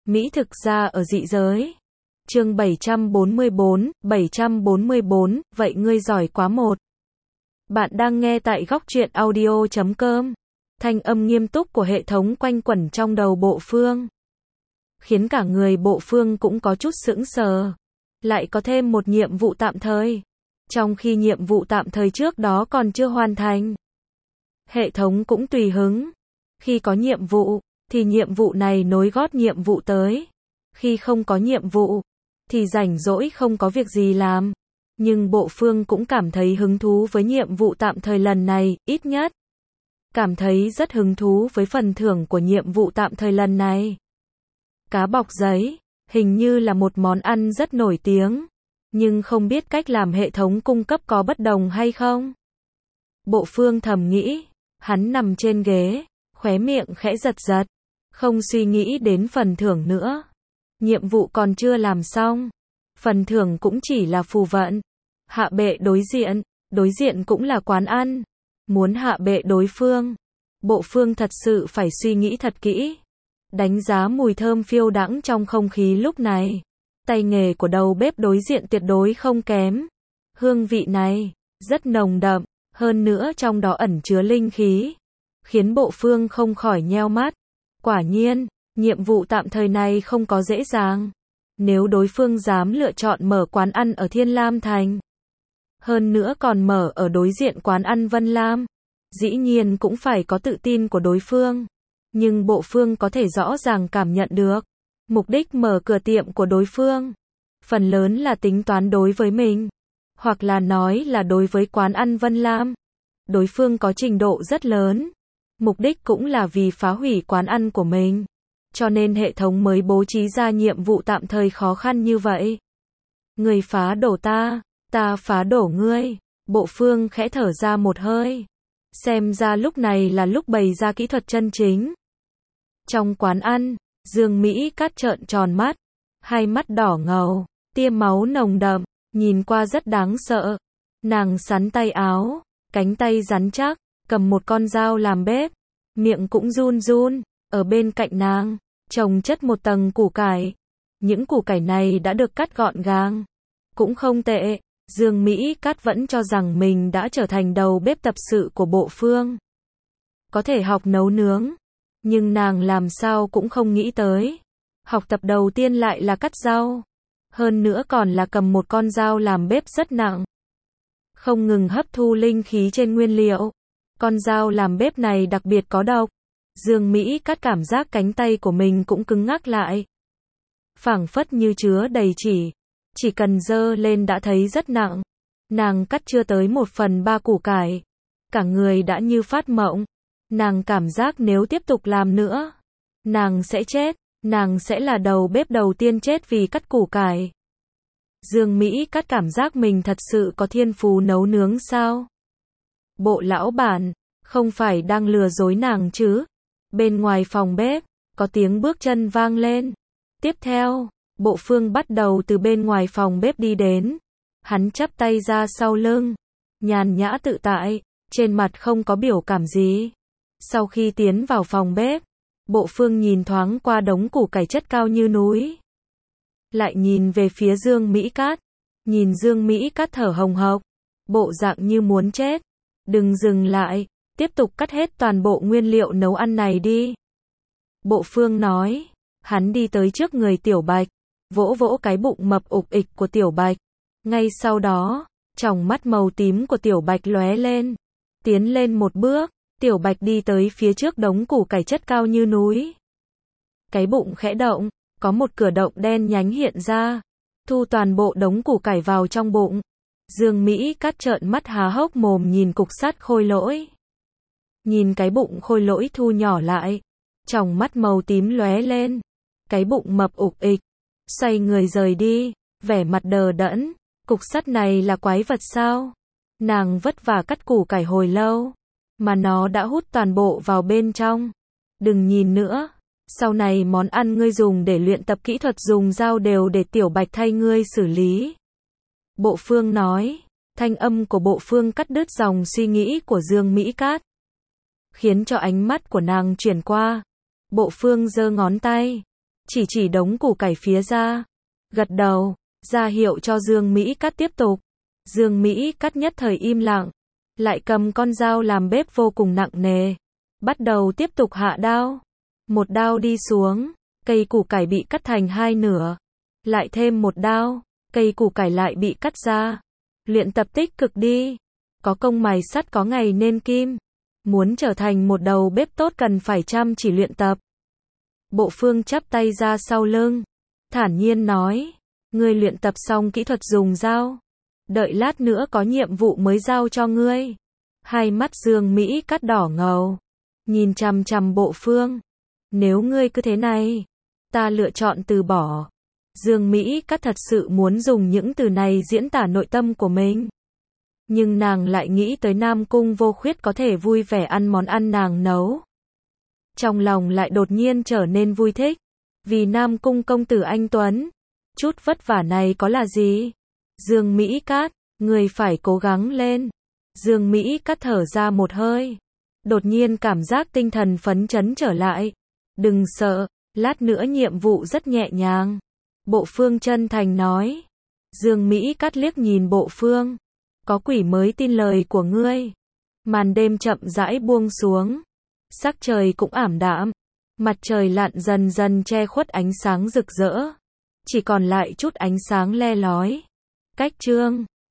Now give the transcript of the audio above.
Mỹ thực ra ở dị giới. Chương 744, vậy ngươi giỏi quá một. Bạn đang nghe tại góc truyện audio.com. Thanh âm nghiêm túc của hệ thống quanh quẩn trong đầu Bộ Phương, khiến cả người Bộ Phương cũng có chút sững sờ. Lại có thêm một nhiệm vụ tạm thời, trong khi nhiệm vụ tạm thời trước đó còn chưa hoàn thành. Hệ thống cũng tùy hứng. Khi có nhiệm vụ, thì nhiệm vụ này nối gót nhiệm vụ tới. Khi không có nhiệm vụ, thì rảnh rỗi không có việc gì làm. Nhưng Bộ Phương cũng cảm thấy hứng thú với nhiệm vụ tạm thời lần này, ít nhất. Cảm thấy rất hứng thú với phần thưởng của nhiệm vụ tạm thời lần này. Cá bọc giấy, hình như là một món ăn rất nổi tiếng. Nhưng không biết cách làm hệ thống cung cấp có bất đồng hay không? Bộ Phương thầm nghĩ. Hắn nằm trên ghế, khóe miệng khẽ giật giật. Không suy nghĩ đến phần thưởng nữa. Nhiệm vụ còn chưa làm xong. Phần thưởng cũng chỉ là phù vận. Hạ bệ đối diện cũng là quán ăn. Muốn hạ bệ đối phương, Bộ Phương thật sự phải suy nghĩ thật kỹ. Đánh giá mùi thơm phiêu đãng trong không khí lúc này. Tay nghề của đầu bếp đối diện tuyệt đối không kém. Hương vị này, rất nồng đậm, hơn nữa trong đó ẩn chứa linh khí. Khiến Bộ Phương không khỏi nheo mắt. Quả nhiên, nhiệm vụ tạm thời này không có dễ dàng. Nếu đối phương dám lựa chọn mở quán ăn ở Thiên Lam Thành, hơn nữa còn mở ở đối diện quán ăn Vân Lam, dĩ nhiên cũng phải có tự tin của đối phương. Nhưng Bộ Phương có thể rõ ràng cảm nhận được, mục đích mở cửa tiệm của đối phương, phần lớn là tính toán đối với mình, hoặc là nói là đối với quán ăn Vân Lam. Đối phương có trình độ rất lớn, mục đích cũng là vì phá hủy quán ăn của mình. Cho nên hệ thống mới bố trí ra nhiệm vụ tạm thời khó khăn như vậy. Người phá đổ ta phá đổ ngươi. Bộ Phương khẽ thở ra một hơi. Xem ra lúc này là lúc bày ra kỹ thuật chân chính. Trong quán ăn, Dương Mỹ Cát trợn tròn mắt, hai mắt đỏ ngầu, tia máu nồng đậm, nhìn qua rất đáng sợ. Nàng xắn tay áo, cánh tay rắn chắc, cầm một con dao làm bếp, miệng cũng run run. Ở bên cạnh nàng, chồng chất một tầng củ cải. Những củ cải này đã được cắt gọn gàng. Cũng không tệ. Dương Mỹ Cát vẫn cho rằng mình đã trở thành đầu bếp tập sự của Bộ Phương. Có thể học nấu nướng. Nhưng nàng làm sao cũng không nghĩ tới. Học tập đầu tiên lại là cắt rau. Hơn nữa còn là cầm một con dao làm bếp rất nặng. Không ngừng hấp thu linh khí trên nguyên liệu. Con dao làm bếp này đặc biệt có độc. Dương Mỹ Cát cảm giác cánh tay của mình cũng cứng ngắc lại. Phảng phất như chứa đầy chỉ cần giơ lên đã thấy rất nặng. Nàng cắt chưa tới 1/3 củ cải. Cả người đã như phát mộng. Nàng cảm giác nếu tiếp tục làm nữa, nàng sẽ chết. Nàng sẽ là đầu bếp đầu tiên chết vì cắt củ cải. Dương Mỹ Cát cảm giác mình thật sự có thiên phú nấu nướng sao? Bộ lão bản, không phải đang lừa dối nàng chứ? Bên ngoài phòng bếp, có tiếng bước chân vang lên. Tiếp theo, Bộ Phương bắt đầu từ bên ngoài phòng bếp đi đến. Hắn chắp tay ra sau lưng, nhàn nhã tự tại, trên mặt không có biểu cảm gì. Sau khi tiến vào phòng bếp, Bộ Phương nhìn thoáng qua đống củ cải chất cao như núi. Lại nhìn về phía Dương Mỹ Cát. Nhìn Dương Mỹ Cát thở hồng hộc, bộ dạng như muốn chết. Đừng dừng lại, tiếp tục cắt hết toàn bộ nguyên liệu nấu ăn này đi. Bộ Phương nói. Hắn đi tới trước người Tiểu Bạch, vỗ vỗ cái bụng mập ục ịch của Tiểu Bạch. Ngay sau đó, tròng mắt màu tím của Tiểu Bạch lóe lên. Tiến lên một bước, Tiểu Bạch đi tới phía trước đống củ cải chất cao như núi. Cái bụng khẽ động, có một cửa động đen nhánh hiện ra, thu toàn bộ đống củ cải vào trong bụng. Dương Mỹ Cát trợn mắt há hốc mồm nhìn cục sắt khôi lỗi. Nhìn cái bụng khôi lỗi thu nhỏ lại, tròng mắt màu tím lóe lên. Cái bụng mập ục ịch, xoay người rời đi, vẻ mặt đờ đẫn. Cục sắt này là quái vật sao? Nàng vất vả cắt củ cải hồi lâu, mà nó đã hút toàn bộ vào bên trong. Đừng nhìn nữa, sau này món ăn ngươi dùng để luyện tập kỹ thuật dùng dao đều để Tiểu Bạch thay ngươi xử lý. Bộ Phương nói. Thanh âm của Bộ Phương cắt đứt dòng suy nghĩ của Dương Mỹ Cát, khiến cho ánh mắt của nàng chuyển qua. Bộ Phương giơ ngón tay, chỉ đống củ cải phía ra. Gật đầu, ra hiệu cho Dương Mỹ Cát tiếp tục. Dương Mỹ Cát nhất thời im lặng, lại cầm con dao làm bếp vô cùng nặng nề. Bắt đầu tiếp tục hạ đao. Một đao đi xuống, cây củ cải bị cắt thành hai nửa. Lại thêm một đao, cây củ cải lại bị cắt ra. Luyện tập tích cực đi. Có công mài sắt có ngày nên kim. Muốn trở thành một đầu bếp tốt cần phải chăm chỉ luyện tập. Bộ Phương chắp tay ra sau lưng, thản nhiên nói, ngươi luyện tập xong kỹ thuật dùng dao, đợi lát nữa có nhiệm vụ mới giao cho ngươi. Hai mắt Dương Mỹ Cát đỏ ngầu, nhìn chằm chằm Bộ Phương. Nếu ngươi cứ thế này, ta lựa chọn từ bỏ. Dương Mỹ Cát thật sự muốn dùng những từ này diễn tả nội tâm của mình. Nhưng nàng lại nghĩ tới Nam Cung Vô Khuyết có thể vui vẻ ăn món ăn nàng nấu. Trong lòng lại đột nhiên trở nên vui thích. Vì Nam Cung công tử anh tuấn. Chút vất vả này có là gì? Dương Mỹ Cát, người phải cố gắng lên. Dương Mỹ Cát thở ra một hơi. Đột nhiên cảm giác tinh thần phấn chấn trở lại. Đừng sợ, lát nữa nhiệm vụ rất nhẹ nhàng. Bộ Phương chân thành nói. Dương Mỹ Cát liếc nhìn Bộ Phương. Có quỷ mới tin lời của ngươi. Màn đêm chậm rãi buông xuống. Sắc trời cũng ảm đạm. Mặt trời lặn dần dần che khuất ánh sáng rực rỡ. Chỉ còn lại chút ánh sáng le lói. Cách chương